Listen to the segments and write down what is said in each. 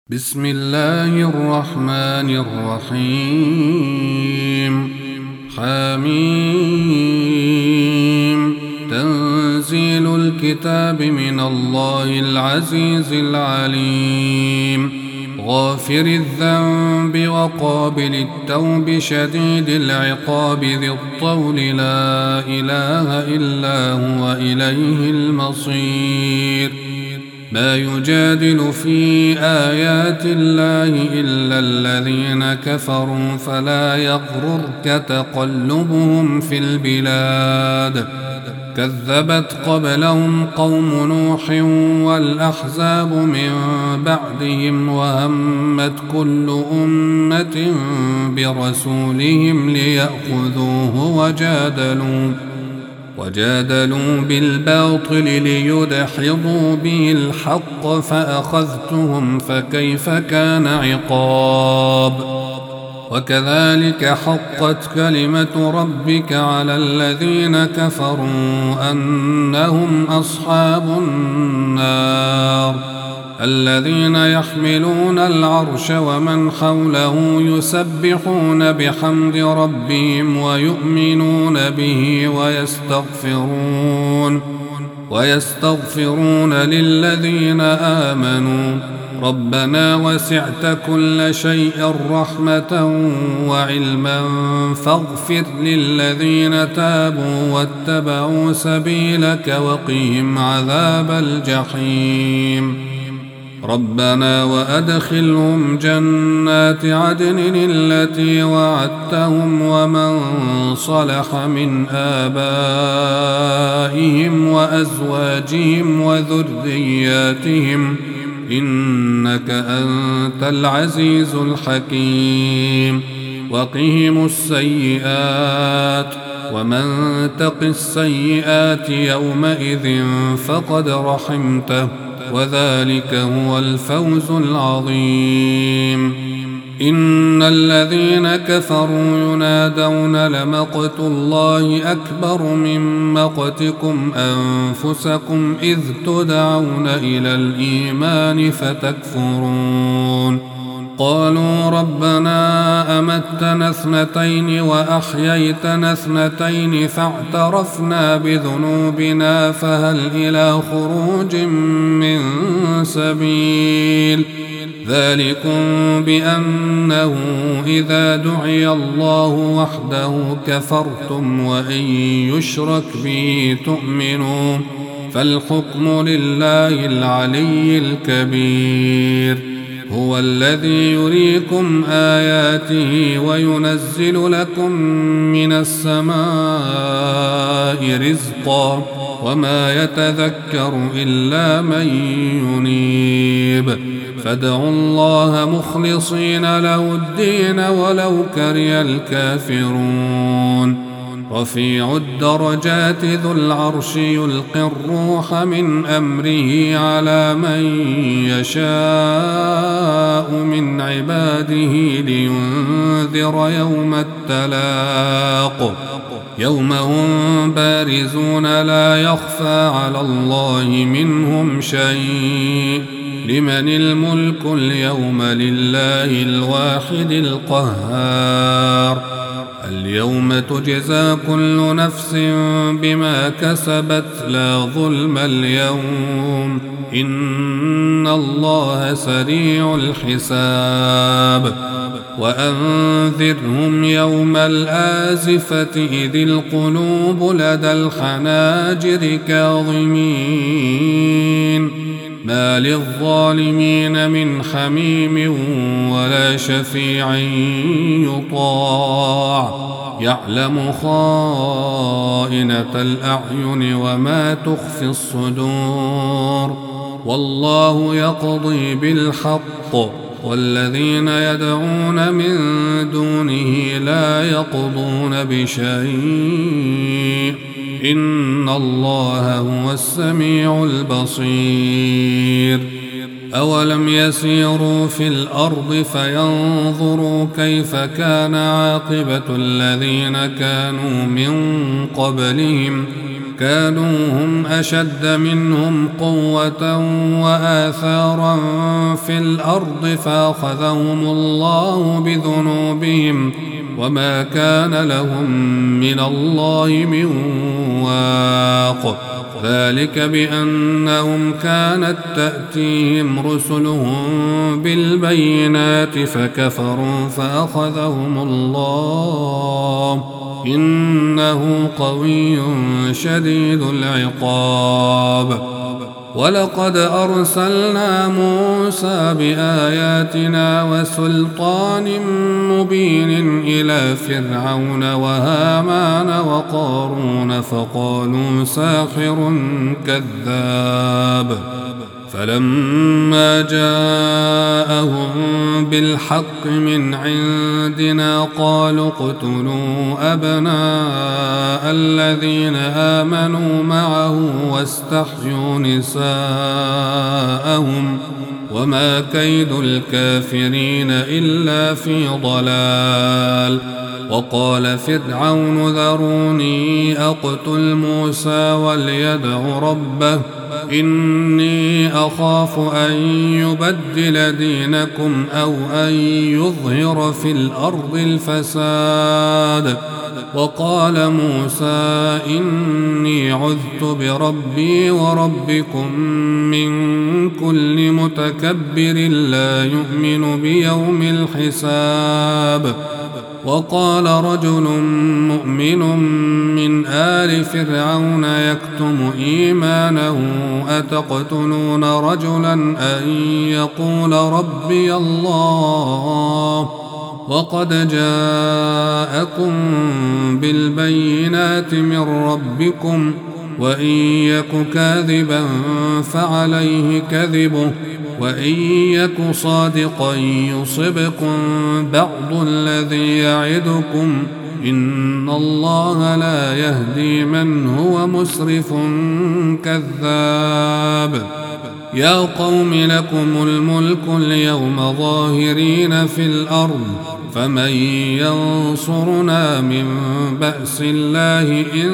بسم الله الرحمن الرحيم. حميم. تنزيل الكتاب من الله العزيز العليم، غافر الذنب وقابل التوب شديد العقاب ذي الطول، لا إله إلا هو إليه المصير. ما يجادل في آيات الله إلا الذين كفروا، فلا يغررك تقلبهم في البلاد. كذبت قبلهم قوم نوح والأحزاب من بعدهم، وهمت كل أمة برسولهم ليأخذوه، وجادلوا بالباطل ليدحضوا به الحق، فأخذتهم فكيف كان عقاب. وكذلك حقت كلمة ربك على الذين كفروا أنهم أصحاب النار. الذين يحملون العرش ومن حوله يسبحون بحمد ربهم ويؤمنون به ويستغفرون للذين آمنوا ربنا وسعت كل شيء رحمة وعلما، فاغفر للذين تابوا واتبعوا سبيلك وقهم عذاب الجحيم. ربنا وأدخلهم جنات عدن التي وعدتهم ومن صلح من آبائهم وأزواجهم وذرياتهم، إنك أنت العزيز الحكيم. وقهم السيئات، ومن تق السيئات يومئذ فقد رحمته، وذلك هو الفوز العظيم. إن الذين كفروا ينادون لمقت الله أكبر من مقتكم أنفسكم إذ تدعون إلى الإيمان فتكفرون. قالوا ربنا أمتنا اثنتين وأحييتنا اثنتين فاعترفنا بذنوبنا فهل إلى خروج من سبيل. ذلكم بأنه إذا دعي الله وحده كفرتم، وإن يشرك به تؤمنوا، فالحكم لله العلي الكبير. هو الذي يريكم آياته وينزل لكم من السماء رزقا، وما يتذكر إلا من ينيب. فادعوا الله مخلصين له الدين ولو كره الكافرون. رفيع الدرجات ذو العرش يلقي الروح من أمره على من يشاء من عباده لينذر يوم التلاق، يوم هم بارزون لا يخفى على الله منهم شيء. لمن الملك اليوم؟ لله الواحد القهار. اليوم تجزى كل نفس بما كسبت لا ظلم اليوم، إن الله سريع الحساب. وأنذرهم يوم الآزفة إذ القلوب لدى الحناجر كاظمين، ما للظالمين من حميم ولا شفيع يطاع، يعلم خائنة الأعين وما تخفي الصدور، والله يقضي بالحق، والذين يدعون من دونه لا يقضون بشيء، إن الله هو السميع البصير. أولم يسيروا في الأرض فينظروا كيف كان عاقبة الذين كانوا من قبلهم، كانوا هم أشد منهم قوة وآثارا في الأرض فأخذهم الله بذنوبهم وما كان لهم من الله من واق. ذلك بأنهم كانت تأتيهم رسلهم بالبينات فكفروا فأخذهم الله إنه قوي شديد العقاب. ولقد أرسلنا موسى بآياتنا وسلطان مبين إلى فرعون وهامان وقارون فقالوا ساحر كذاب. فلما جاءهم بالحق من عندنا قالوا اقتلوا أبناء الذين آمنوا معه واستحيوا نساءهم وما كيد الكافرين إلا في ضلال. وقال فرعون ذروني أقتل موسى وليدع ربه إني أخاف أن يبدل دينكم أو أن يظهر في الأرض الفساد. وقال موسى إني عذت بربي وربكم من كل متكبر لا يؤمن بيوم الحساب. وقال رجل مؤمن من آل فرعون يكتم إيمانه أتقتلون رجلا أن يقول ربي الله وقد جاءكم بالبينات من ربكم وإن يك كاذبا فعليه كذبه وإن يك صادقا يصبكم بعض الذي يعدكم إن الله لا يهدي من هو مسرف كذاب. يا قوم لكم الملك اليوم ظاهرين في الأرض فمن ينصرنا من بأس الله إن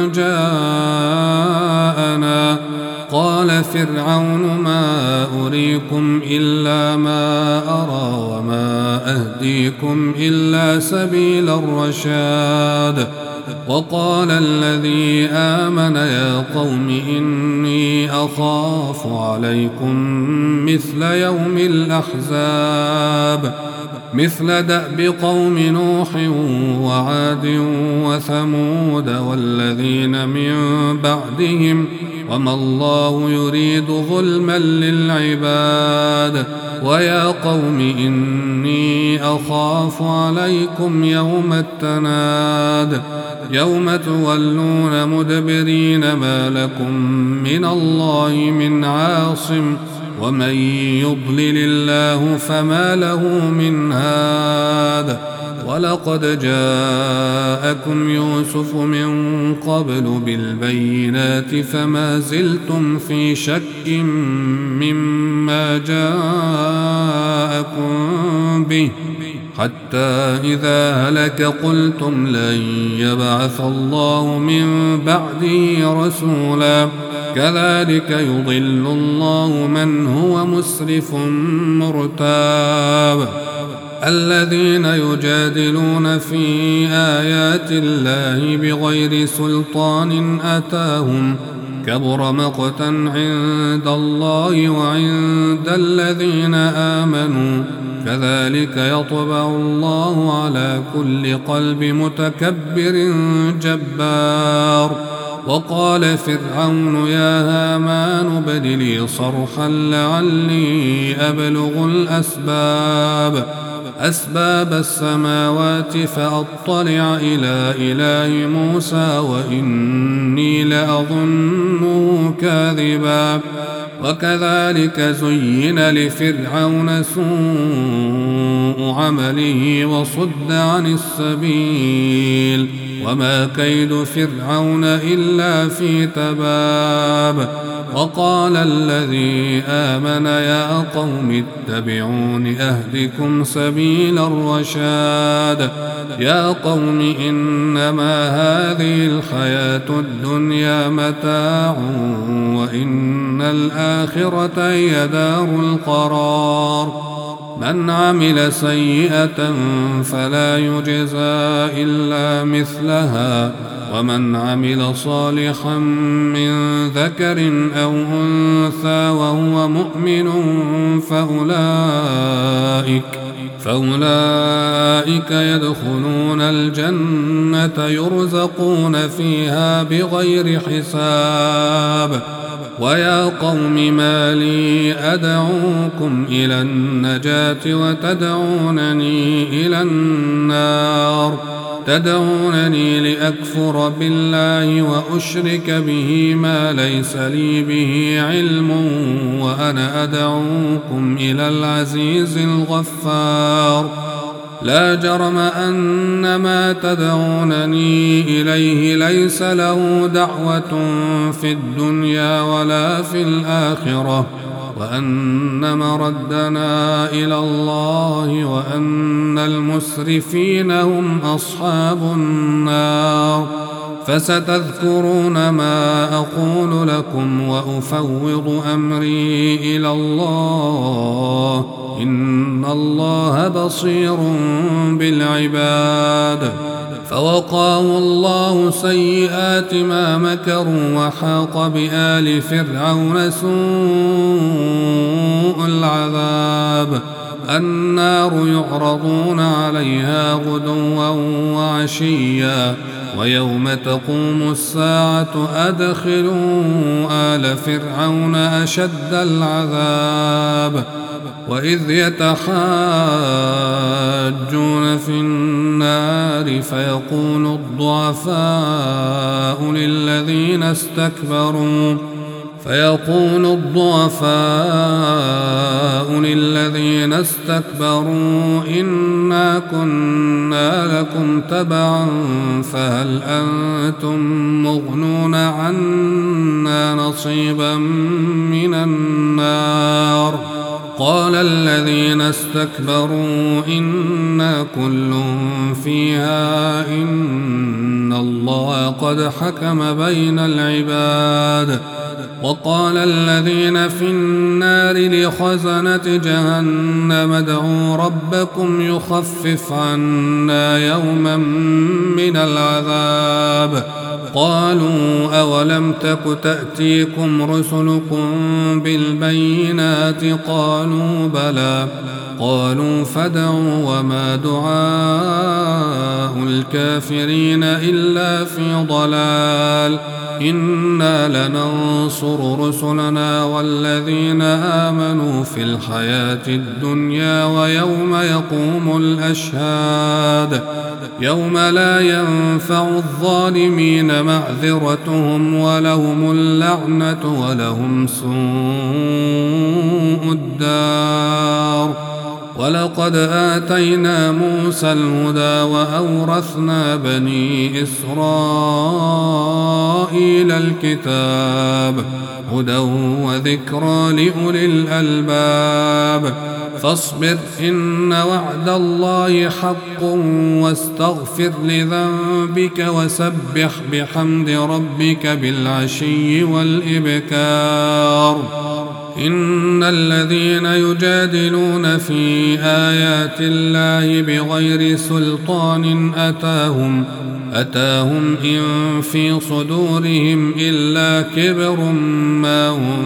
جاءنا. قال فرعون ما أريكم إلا ما أرى وما أهديكم إلا سبيل الرشاد. وقال الذي آمن يا قوم إني أخاف عليكم مثل يوم الأحزاب مثل دأب قوم نوح وعاد وثمود والذين من بعدهم وما الله يريد ظلما للعباد. ويا قوم إني أخاف عليكم يوم التناد يوم تولون مدبرين ما لكم من الله من عاصم ومن يضلل الله فما له من هاد. ولقد جاءكم يوسف من قبل بالبينات فما زلتم في شك مما جاءكم به حتى إذا هلك قلتم لن يبعث الله من بعده رسولا كذلك يضل الله من هو مسرف مرتاب. الذين يجادلون في آيات الله بغير سلطان أتاهم كبر مقتا عند الله وعند الذين آمنوا كذلك يطبع الله على كل قلب متكبر جبار. وقال فرعون يا هامان ابن لي صرحا لعلي أبلغ أسباب السماوات فأطلع إلى إله موسى وإني لأظنه كاذبا. وكذلك زين لفرعون سوء عمله وصد عن السبيل وما كيد فرعون إلا في تباب. وقال الذي آمن يا قوم اتبعون أهدكم سبيل الرشاد يا قوم إنما هذه الحياة الدنيا متاع وإن الآخرة هي دار القرار من عمل سيئة فلا يجزى إلا مثلها ومن عمل صالحا من ذكر أو أنثى وهو مؤمن فأولئك يدخلون الجنة يرزقون فيها بغير حساب ويا قوم ما لي أدعوكم إلى النجاة وتدعونني إلى النار تدعونني لأكفر بالله وأشرك به ما ليس لي به علم وأنا أدعوكم إلى العزيز الغفار لا جرم أن ما تدعونني إليه ليس له دعوة في الدنيا ولا في الآخرة وأن مردنا إلى الله وأن المسرفين هم أصحاب النار فستذكرون ما أقول لكم وأفوض أمري إلى الله إن الله بصير بالعباد فوقاه الله سيئات ما مكروا وحاق بآل فرعون سوء العذاب النار يعرضون عليها غدوا وعشيا ويوم تقوم الساعة أدخلوا آل فرعون أشد العذاب وإذ يتحاجون في النار فيقول الضعفاء للذين استكبروا إنا كنا لكم تبعا فهل أنتم مغنون عنا نصيبا من النار قال الذين استكبروا إنا كل فيها إن الله قد حكم بين العباد وقال الذين في النار لخزنة جهنم ادعوا ربكم يخفف عنا يوما من العذاب قالوا أولم تك تأتيكم رسلكم بالبينات قالوا بلى قالوا فادعوا وما دعاء الكافرين إلا في ضلال إنا لننصر رسلنا والذين آمنوا في الحياة الدنيا ويوم يقوم الأشهاد يوم لا ينفع الظالمين معذرتهم ولهم اللعنة ولهم سوء الدار ولقد آتينا موسى الهدى وأورثنا بني إسرائيل الكتاب هدى وذكرى لأولي الألباب فاصبر إن وعد الله حق واستغفر لذنبك وسبح بحمد ربك بالعشي والإبكار إن الذين يجادلون في آيات الله بغير سلطان أتاهم إن في صدورهم إلا كبر ما هم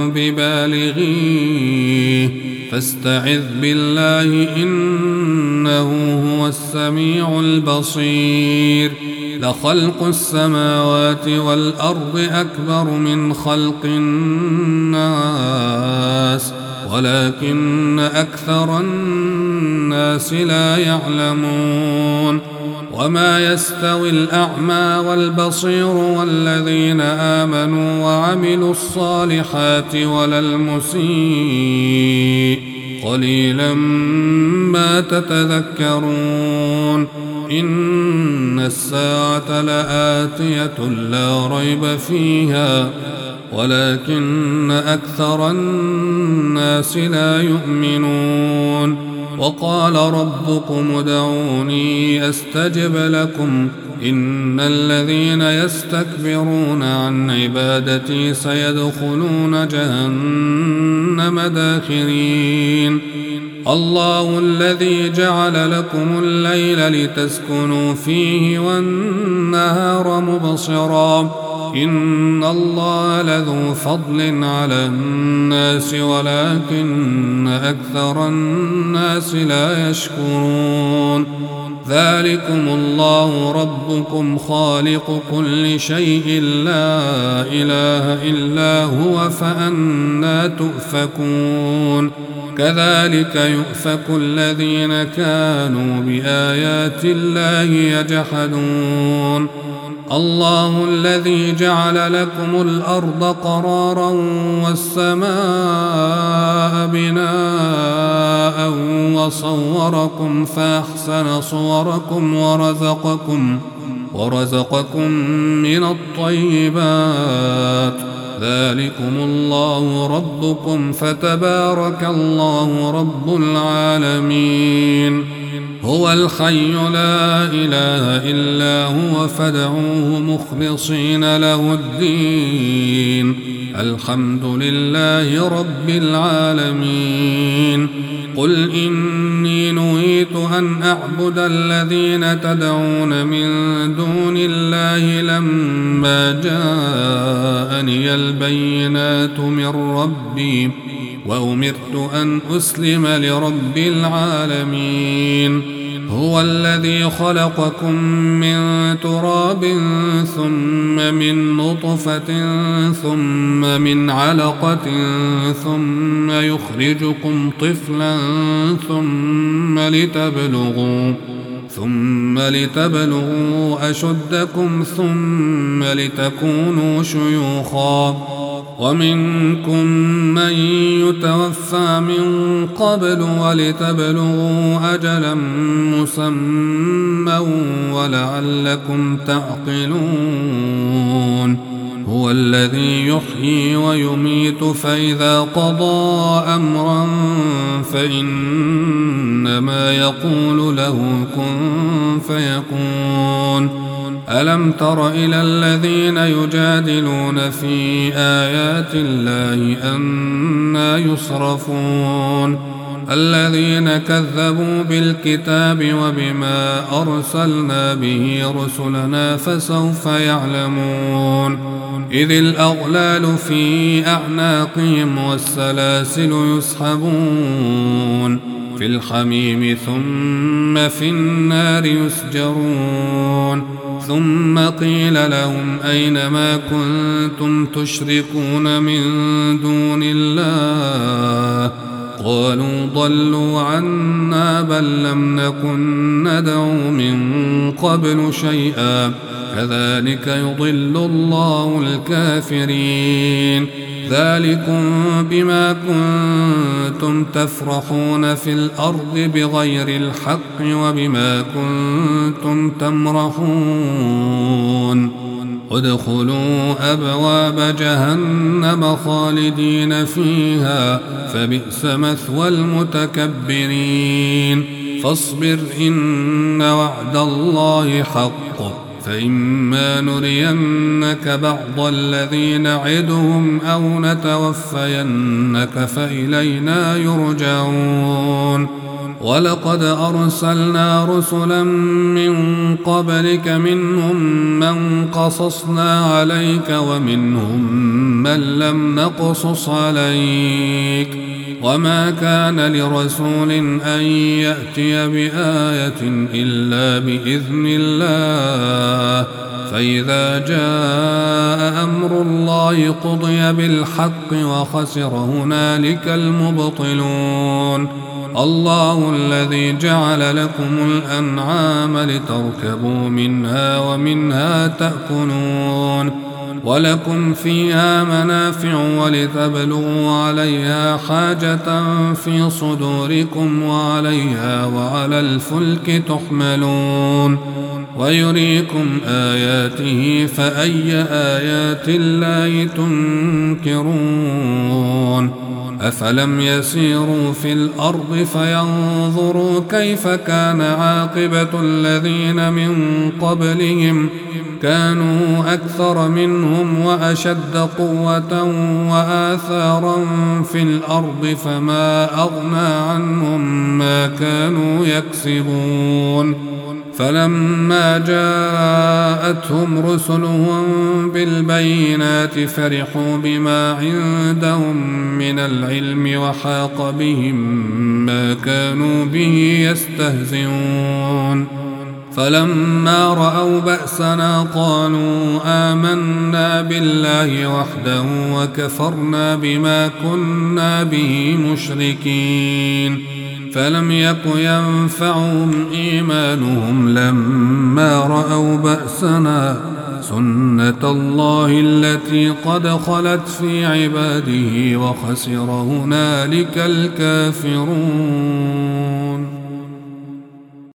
ببالغيه فاستعذ بالله إنه هو السميع البصير لخلق السماوات والأرض أكبر من خلق الناس ولكن أكثر الناس لا يعلمون وما يستوي الأعمى والبصير والذين آمنوا وعملوا الصالحات ولا المسيء قليلا ما تتذكرون إن الساعة لآتية لا ريب فيها ولكن أكثر الناس لا يؤمنون. وقال ربكم ادعوني أستجب لكم إن الذين يستكبرون عن عبادتي سيدخلون جهنم داخرين. الله الذي جعل لكم الليل لتسكنوا فيه والنهار مبصرا إن الله لذو فضل على الناس ولكن أكثر الناس لا يشكرون. ذلكم الله ربكم خالق كل شيء لا إله إلا هو فأنى تؤفكون. كذلك يؤفك الذين كانوا بآيات الله يجحدون. الله الذي جعل لكم الأرض قرارا والسماء بناء وصوركم فأحسن صوركم ورزقكم من الطيبات. ذلكم الله ربكم فتبارك الله رب العالمين. هو الحي لا إله إلا هو فادعوه مخلصين له الدين. الحمد لله رب العالمين. قل إني نهيت أن أعبد الذين تدعون من دون الله لما جاءني البينات من ربي وأمرت أن أسلم لرب العالمين. هو الذي خلقكم من تراب ثم من نطفة ثم من علقة ثم يخرجكم طفلا ثم لتبلغوا أشدكم ثم لتكونوا شيوخا ومنكم من يتوفى من قبل ولتبلغوا أجلا مسمى ولعلكم تعقلون. هو الذي يحيي ويميت فإذا قضى أمرا فإنما يقول له كن فيكون. ألم تر إلى الذين يجادلون في آيات الله أنى يصرفون. الذين كذبوا بالكتاب وبما أرسلنا به رسلنا فسوف يعلمون. إذ الأغلال في أعناقهم والسلاسل يسحبون في الحميم ثم في النار يسجرون. ثم قيل لهم أين ما كنتم تشركون من دون الله قالوا ضلوا عنا بل لم نكن ندعو من قبل شيئا كذلك يضل الله الكافرين. ذلكم بما كنتم تفرحون في الأرض بغير الحق وبما كنتم تمرحون. ادخلوا أبواب جهنم خالدين فيها فبئس مثوى المتكبرين. فاصبر إن وعد الله حق فإما نرينك بعض الذي نعدهم أو نتوفينك فإلينا يرجعون. ولقد أرسلنا رسلا من قبلك منهم من قصصنا عليك ومنهم من لم نقصص عليك وما كان لرسول أن يأتي بآية إلا بإذن الله فإذا جاء أمر الله قضي بالحق وخسر هنالك المبطلون. الله الذي جعل لكم الأنعام لتركبوا منها ومنها تأكلون ولكم فيها منافع ولتبلغوا عليها حاجة في صدوركم وعليها وعلى الفلك تحملون ويريكم آياته فأي آيات الله تنكرون أفلم يسيروا في الأرض فينظروا كيف كان عاقبة الذين من قبلهم كانوا أكثر منهم وأشد قوة وآثارا في الأرض فما أغنى عنهم ما كانوا يكسبون فلما جاءتهم رسلهم بالبينات فرحوا بما عندهم من العلم وحاق بهم ما كانوا به يستهزئون فلما رأوا بأسنا قالوا آمنا بالله وحده وكفرنا بما كنا به مشركين فلم يك ينفعهم إيمانهم لما رأوا بأسنا سنة الله التي قد خلت في عباده وخسر هنالك الكافرون.